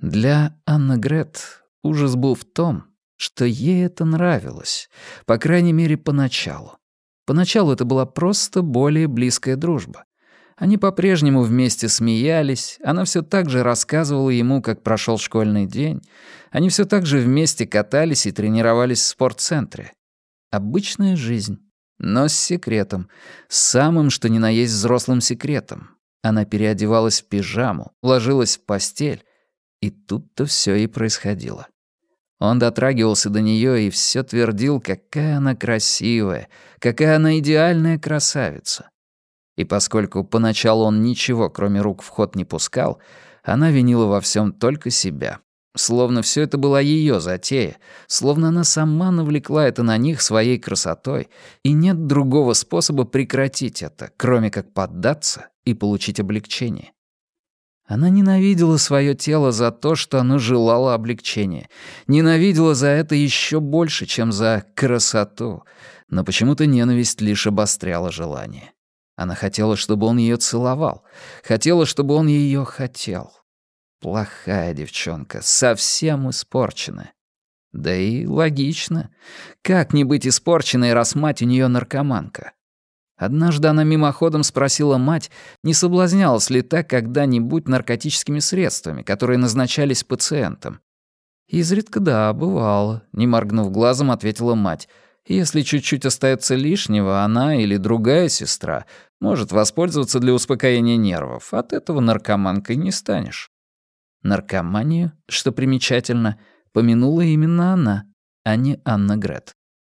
Для Анны Грет ужас был в том, что ей это нравилось, по крайней мере, поначалу. Поначалу это была просто более близкая дружба. Они по-прежнему вместе смеялись, она все так же рассказывала ему, как прошел школьный день, они все так же вместе катались и тренировались в спортцентре. Обычная жизнь, но с секретом, самым что ни на есть взрослым секретом. Она переодевалась в пижаму, ложилась в постель, и тут-то все и происходило. Он дотрагивался до нее и все твердил, какая она красивая, какая она идеальная красавица. И поскольку поначалу он ничего, кроме рук, в ход не пускал, она винила во всем только себя. Словно все это была ее затея, словно она сама навлекла это на них своей красотой, и нет другого способа прекратить это, кроме как поддаться и получить облегчение. Она ненавидела свое тело за то, что оно желало облегчения, ненавидела за это еще больше, чем за красоту, но почему-то ненависть лишь обостряла желание. Она хотела, чтобы он ее целовал, хотела, чтобы он ее хотел. Плохая девчонка, совсем испорченная. Да и логично. Как не быть испорченной, раз мать у нее наркоманка? Однажды она мимоходом спросила мать, не соблазнялась ли та когда-нибудь наркотическими средствами, которые назначались пациентам. «Изредка да, бывало», — не моргнув глазом, ответила мать. «Если чуть-чуть остается лишнего, она или другая сестра может воспользоваться для успокоения нервов. От этого наркоманкой не станешь». Наркоманию, что примечательно, помянула именно она, а не Анна Грет.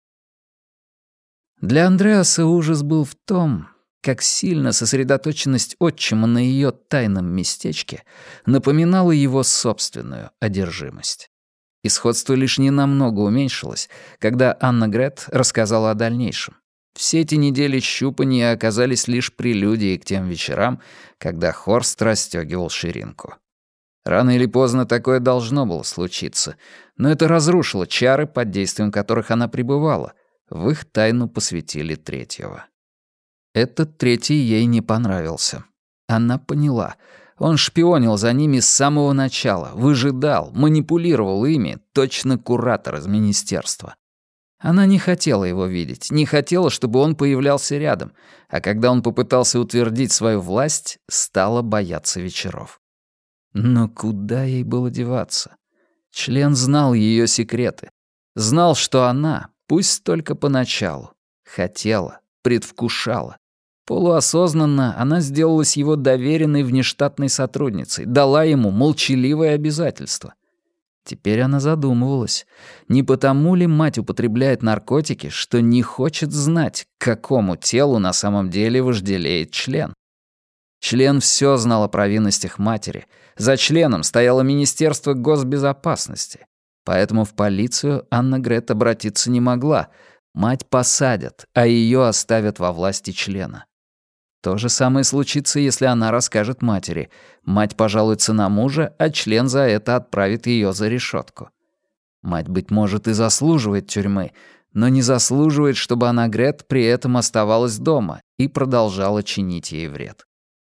Для Андреаса ужас был в том, как сильно сосредоточенность отчима на ее тайном местечке напоминала его собственную одержимость. И сходство лишь ненамного уменьшилось, когда Анна Грет рассказала о дальнейшем. Все эти недели щупанья оказались лишь прелюдией к тем вечерам, когда Хорст расстёгивал ширинку. Рано или поздно такое должно было случиться, но это разрушило чары, под действием которых она пребывала. В их тайну посвятили третьего. Этот третий ей не понравился. Она поняла. Он шпионил за ними с самого начала, выжидал, манипулировал ими, точно куратор из министерства. Она не хотела его видеть, не хотела, чтобы он появлялся рядом, а когда он попытался утвердить свою власть, стала бояться вечеров. Но куда ей было деваться? Член знал ее секреты. Знал, что она, пусть только поначалу, хотела, предвкушала. Полуосознанно она сделалась его доверенной внештатной сотрудницей, дала ему молчаливое обязательство. Теперь она задумывалась, не потому ли мать употребляет наркотики, что не хочет знать, к какому телу на самом деле вожделеет член. Член все знал о провинностях матери. За членом стояло Министерство госбезопасности. Поэтому в полицию Анна Грет обратиться не могла. Мать посадят, а ее оставят во власти члена. То же самое случится, если она расскажет матери. Мать пожалуется на мужа, а член за это отправит ее за решетку. Мать, быть может, и заслуживает тюрьмы, но не заслуживает, чтобы Анна Грет при этом оставалась дома и продолжала чинить ей вред.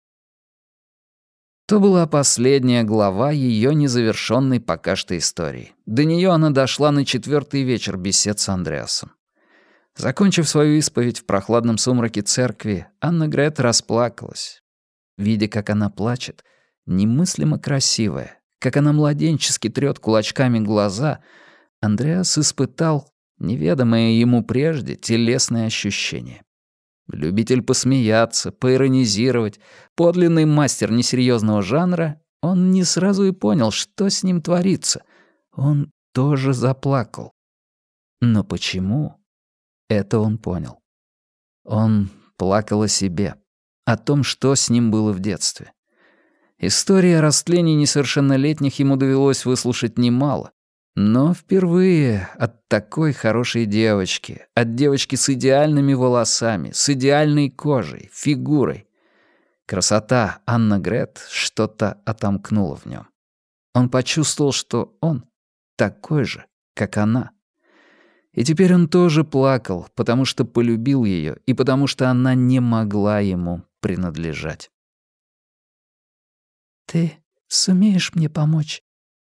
То была последняя глава ее незавершенной пока что истории. До нее она дошла на 4-й вечер бесед с Андреасом. Закончив свою исповедь в прохладном сумраке церкви, Анна Грет расплакалась. Видя, как она плачет, немыслимо красивая, как она младенчески трёт кулачками глаза, Андреас испытал неведомое ему прежде телесное ощущение. Любитель посмеяться, поиронизировать, подлинный мастер несерьезного жанра, он не сразу и понял, что с ним творится. Он тоже заплакал. Но почему? Это он понял. Он плакал о себе, о том, что с ним было в детстве. Истории о растлении несовершеннолетних ему довелось выслушать немало, но впервые от такой хорошей девочки, от девочки с идеальными волосами, с идеальной кожей, фигурой. Красота Анна Грет что-то отомкнула в нем. Он почувствовал, что он такой же, как она. И теперь он тоже плакал, потому что полюбил ее и потому что она не могла ему принадлежать. «Ты сумеешь мне помочь?»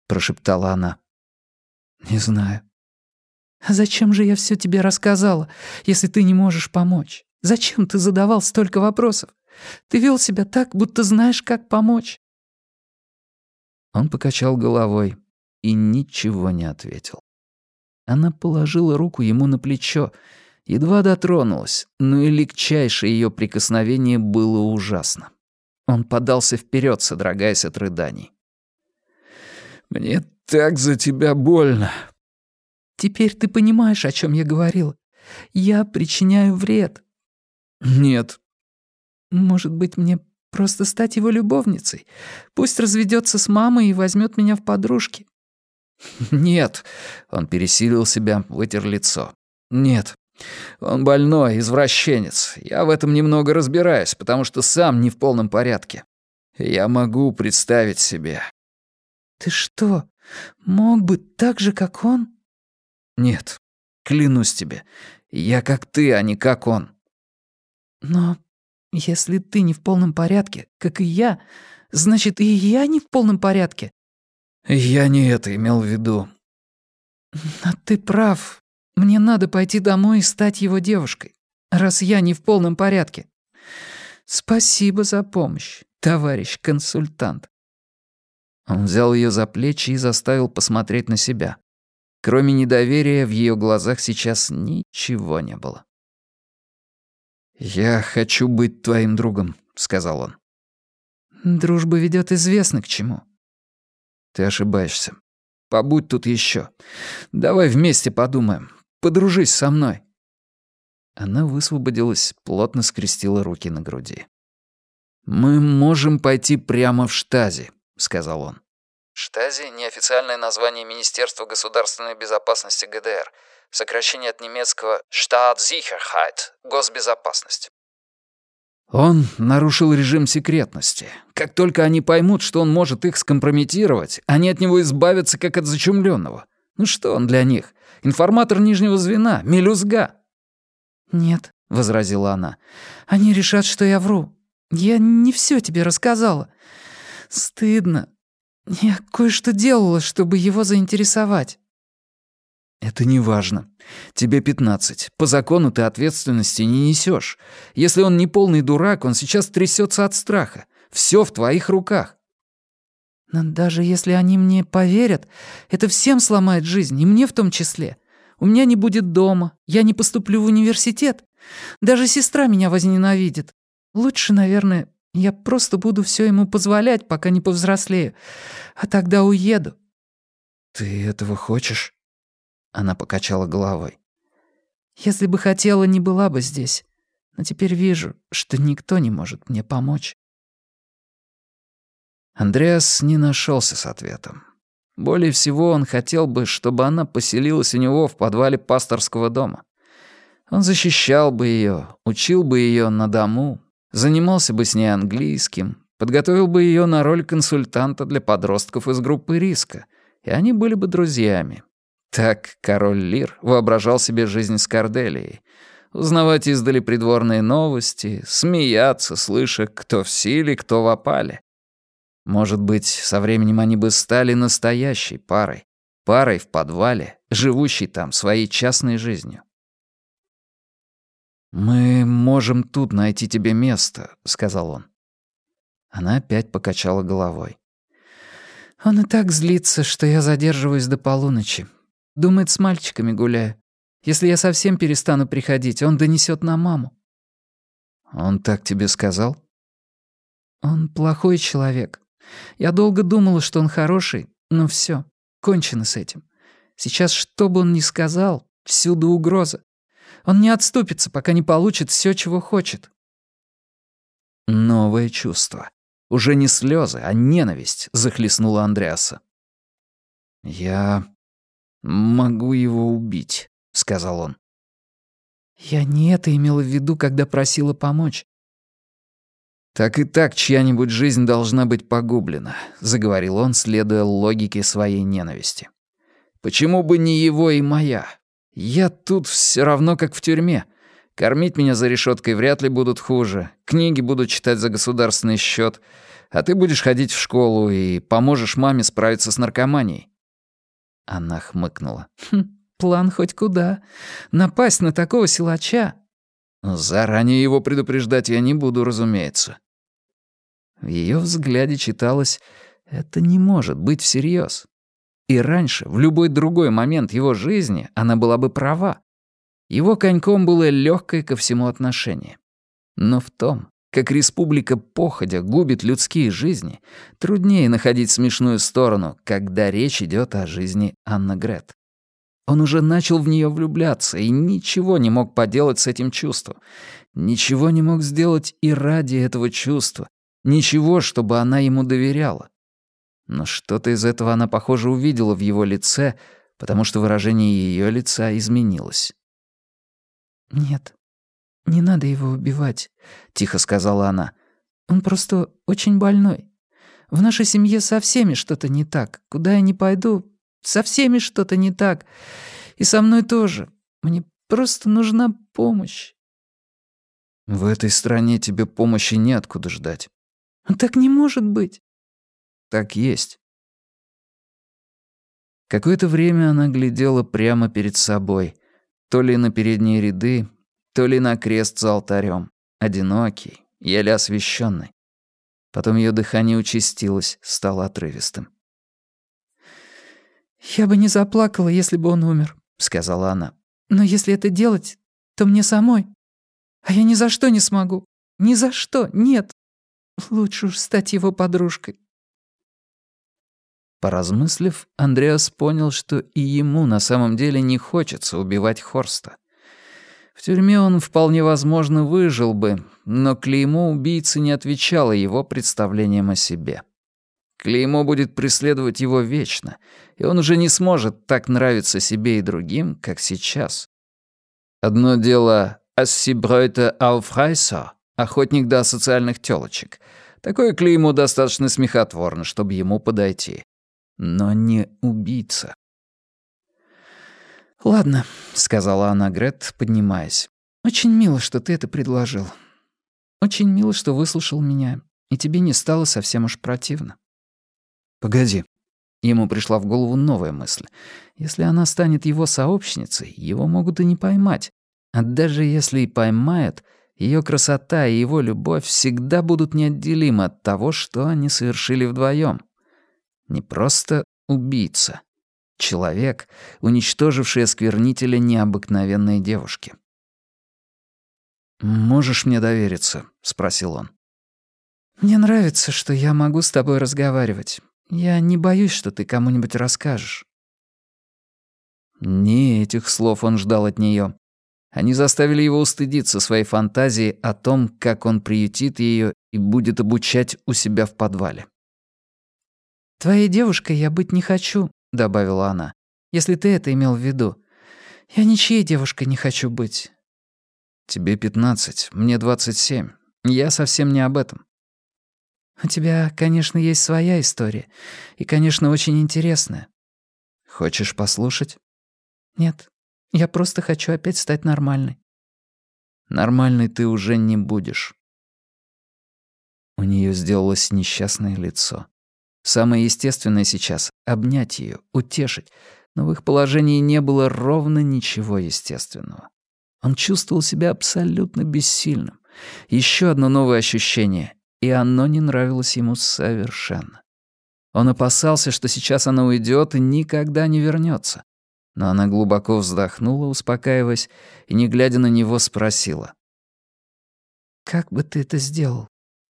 прошептала она. «Не знаю». «А зачем же я все тебе рассказала, если ты не можешь помочь? Зачем ты задавал столько вопросов? Ты вел себя так, будто знаешь, как помочь». Он покачал головой и ничего не ответил. Она положила руку ему на плечо, едва дотронулась, но и легчайшее ее прикосновение было ужасно. Он подался вперед, содрогаясь от рыданий. «Мне так за тебя больно». «Теперь ты понимаешь, о чем я говорила. Я причиняю вред». «Нет». «Может быть, мне просто стать его любовницей? Пусть разведется с мамой и возьмет меня в подружки». «Нет». Он пересилил себя, вытер лицо. «Нет. Он больной, извращенец. Я в этом немного разбираюсь, потому что сам не в полном порядке. Я могу представить себе». «Ты что, мог бы так же, как он?» «Нет, клянусь тебе. Я как ты, а не как он». «Но если ты не в полном порядке, как и я, значит, и я не в полном порядке». «Я не это имел в виду». «А ты прав. Мне надо пойти домой и стать его девушкой, раз я не в полном порядке. Спасибо за помощь, товарищ консультант». Он взял ее за плечи и заставил посмотреть на себя. Кроме недоверия, в ее глазах сейчас ничего не было. «Я хочу быть твоим другом», — сказал он. «Дружба ведет известно к чему». «Ты ошибаешься. Побудь тут еще. Давай вместе подумаем. Подружись со мной». Она высвободилась, плотно скрестила руки на груди. «Мы можем пойти прямо в Штази», — сказал он. Штази — неофициальное название Министерства государственной безопасности ГДР, сокращение от немецкого Staatssicherheit — госбезопасность. Он нарушил режим секретности. Как только они поймут, что он может их скомпрометировать, они от него избавятся, как от зачумленного. Ну что он для них? Информатор нижнего звена, мелюзга. «Нет», — возразила она, — «они решат, что я вру. Я не все тебе рассказала. Стыдно. Я кое-что делала, чтобы его заинтересовать». «Это не важно. Тебе 15. По закону ты ответственности не несешь. Если он не полный дурак, он сейчас трясется от страха. Все в твоих руках». «Но даже если они мне поверят, это всем сломает жизнь, и мне в том числе. У меня не будет дома, я не поступлю в университет. Даже сестра меня возненавидит. Лучше, наверное, я просто буду все ему позволять, пока не повзрослею, а тогда уеду». «Ты этого хочешь?» Она покачала головой. «Если бы хотела, не была бы здесь. Но теперь вижу, что никто не может мне помочь». Андреас не нашелся с ответом. Более всего он хотел бы, чтобы она поселилась у него в подвале пасторского дома. Он защищал бы ее, учил бы ее на дому, занимался бы с ней английским, подготовил бы ее на роль консультанта для подростков из группы риска, и они были бы друзьями. Так король Лир воображал себе жизнь с Корделией. Узнавать издали придворные новости, смеяться, слыша, кто в силе, кто в опале. Может быть, со временем они бы стали настоящей парой. Парой в подвале, живущей там своей частной жизнью. «Мы можем тут найти тебе место», — сказал он. Она опять покачала головой. «Он и так злится, что я задерживаюсь до полуночи. Думает, с мальчиками гуляю. Если я совсем перестану приходить, он донесет на маму». «Он так тебе сказал?» «Он плохой человек. Я долго думала, что он хороший, но все, кончено с этим. Сейчас, что бы он ни сказал, всюду угроза. Он не отступится, пока не получит все, чего хочет». Новое чувство. Уже не слезы, а ненависть захлестнула Андреаса. «Я могу его убить», — сказал он. «Я не это имела в виду, когда просила помочь». «Так и так чья-нибудь жизнь должна быть погублена», — заговорил он, следуя логике своей ненависти. «Почему бы не его и моя? Я тут все равно как в тюрьме. Кормить меня за решеткой вряд ли будут хуже. Книги буду читать за государственный счет. А ты будешь ходить в школу и поможешь маме справиться с наркоманией». Она хмыкнула. План хоть куда. Напасть на такого силача. Заранее его предупреждать я не буду, разумеется. В её взгляде читалось: это не может быть всерьёз. И раньше, в любой другой момент его жизни, она была бы права. Его коньком было лёгкое ко всему отношение. Но в том, как республика походя губит людские жизни, труднее находить смешную сторону, когда речь идёт о жизни Анна-Грет. Он уже начал в неё влюбляться и ничего не мог поделать с этим чувством. Ничего не мог сделать и ради этого чувства. Ничего, чтобы она ему доверяла. Но что-то из этого она, похоже, увидела в его лице, потому что выражение её лица изменилось. «Нет, не надо его убивать», — тихо сказала она. «Он просто очень больной. В нашей семье со всеми что-то не так. Куда я ни пойду, со всеми что-то не так. И со мной тоже. Мне просто нужна помощь». «В этой стране тебе помощи неоткуда ждать». «Так не может быть». «Так есть». Какое-то время она глядела прямо перед собой, то ли на передние ряды, то ли на крест за алтарем, одинокий, еле освещенный. Потом ее дыхание участилось, стало отрывистым. «Я бы не заплакала, если бы он умер», — сказала она. «Но если это делать, то мне самой. А я ни за что не смогу. Ни за что, нет. Лучше уж стать его подружкой». Поразмыслив, Андреас понял, что и ему на самом деле не хочется убивать Хорста. В тюрьме он вполне возможно выжил бы, но клеймо убийцы не отвечало его представлениям о себе. Клеймо будет преследовать его вечно, и он уже не сможет так нравиться себе и другим, как сейчас. Одно дело «Ассибройте ауфрайса» — охотник до социальных тёлочек. Такое клеймо достаточно смехотворно, чтобы ему подойти. Но не убийца. «Ладно», — сказала она Грет, поднимаясь. «Очень мило, что ты это предложил. Очень мило, что выслушал меня, и тебе не стало совсем уж противно». «Погоди». Ему пришла в голову новая мысль. Если она станет его сообщницей, его могут и не поймать. А даже если и поймают, её красота и его любовь всегда будут неотделимы от того, что они совершили вдвоём. Не просто убийца. Человек, уничтоживший осквернителя необыкновенной девушки. «Можешь мне довериться?» — спросил он. «Мне нравится, что я могу с тобой разговаривать. Я не боюсь, что ты кому-нибудь расскажешь». Не этих слов он ждал от неё. Они заставили его устыдиться своей фантазии о том, как он приютит её и будет обучать у себя в подвале. «Твоей девушкой я быть не хочу», — добавила она, «если ты это имел в виду. Я ничьей девушкой не хочу быть». «Тебе 15, мне 27. Я совсем не об этом». «У тебя, конечно, есть своя история, и, конечно, очень интересная». «Хочешь послушать?» «Нет, я просто хочу опять стать нормальной». «Нормальной ты уже не будешь». У неё сделалось несчастное лицо. Самое естественное сейчас — обнять её, утешить, но в их положении не было ровно ничего естественного. Он чувствовал себя абсолютно бессильным. Ещё одно новое ощущение, и оно не нравилось ему совершенно. Он опасался, что сейчас она уйдёт и никогда не вернётся. Но она глубоко вздохнула, успокаиваясь, и, не глядя на него, спросила. «Как бы ты это сделал?»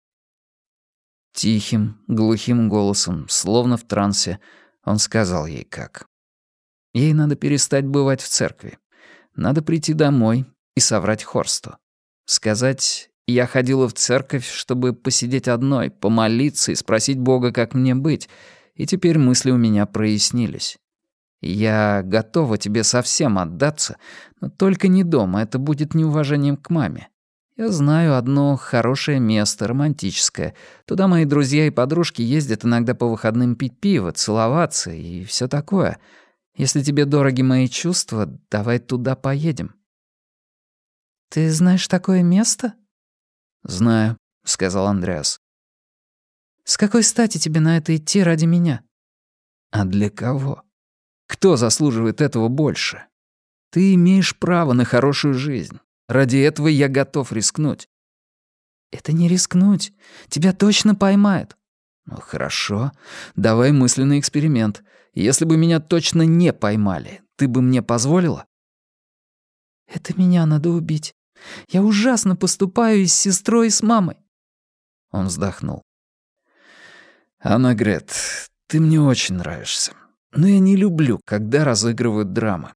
Тихим, глухим голосом, словно в трансе, он сказал ей как. Ей надо перестать бывать в церкви. Надо прийти домой и соврать Хорсту. Сказать, я ходила в церковь, чтобы посидеть одной, помолиться и спросить Бога, как мне быть, и теперь мысли у меня прояснились. Я готова тебе совсем отдаться, но только не дома, это будет неуважением к маме. Я знаю одно хорошее место, романтическое. Туда мои друзья и подружки ездят иногда по выходным пить пиво, целоваться и всё такое. Если тебе дороги мои чувства, давай туда поедем». «Ты знаешь такое место?» «Знаю», — сказал Андреас. С какой стати тебе на это идти ради меня?» «А для кого? Кто заслуживает этого больше? Ты имеешь право на хорошую жизнь. Ради этого я готов рискнуть». «Это не рискнуть. Тебя точно поймают». «Ну хорошо, давай мысленный эксперимент. Если бы меня точно не поймали, ты бы мне позволила?» «Это меня надо убить. Я ужасно поступаю и с сестрой, и с мамой». Он вздохнул. «Аннегрет, ты мне очень нравишься. Но я не люблю, когда разыгрывают драмы».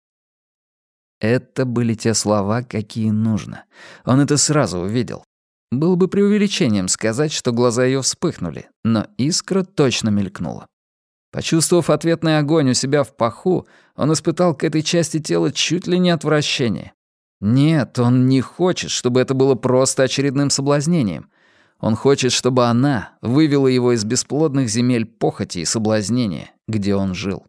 Это были те слова, какие нужно. Он это сразу увидел. Было бы преувеличением сказать, что глаза ее вспыхнули, но искра точно мелькнула. Почувствовав ответный огонь у себя в паху, он испытал к этой части тела чуть ли не отвращение. Нет, он не хочет, чтобы это было просто очередным соблазнением. Он хочет, чтобы она вывела его из бесплодных земель похоти и соблазнения, где он жил.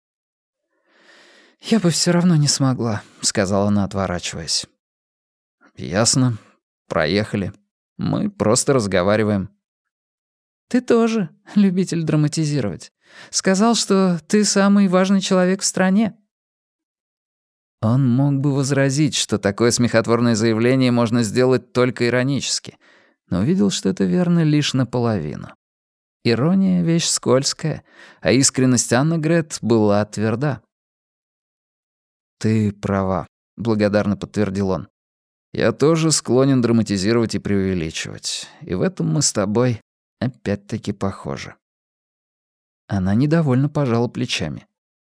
«Я бы все равно не смогла», — сказала она, отворачиваясь. «Ясно. Проехали. Мы просто разговариваем». «Ты тоже любитель драматизировать. Сказал, что ты самый важный человек в стране». Он мог бы возразить, что такое смехотворное заявление можно сделать только иронически, но увидел, что это верно лишь наполовину. Ирония — вещь скользкая, а искренность Аннегрет была тверда. «Ты права», — благодарно подтвердил он. «Я тоже склонен драматизировать и преувеличивать, и в этом мы с тобой опять-таки похожи». Она недовольно пожала плечами.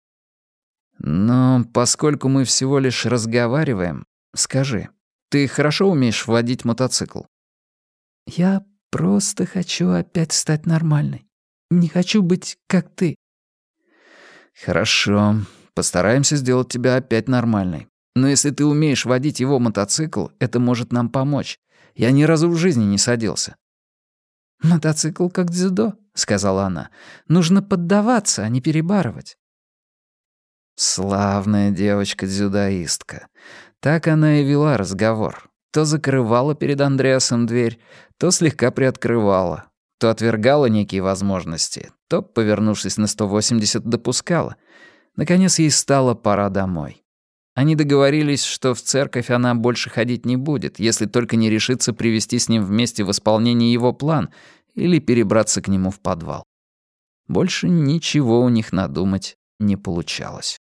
«Но поскольку мы всего лишь разговариваем, скажи, ты хорошо умеешь водить мотоцикл?» «Я просто хочу опять стать нормальной. Не хочу быть как ты». «Хорошо, постараемся сделать тебя опять нормальной. Но если ты умеешь водить его мотоцикл, это может нам помочь. Я ни разу в жизни не садился». «Мотоцикл как дзюдо», — сказала она. «Нужно поддаваться, а не перебарывать». Славная девочка-дзюдоистка. Так она и вела разговор. То закрывала перед Андреасом дверь, то слегка приоткрывала, то отвергала некие возможности, то, повернувшись на 180, допускала. Наконец ей стало пора домой. Они договорились, что в церковь она больше ходить не будет, если только не решится привести с ним вместе в исполнение его план или перебраться к нему в подвал. Больше ничего у них надумать не получалось.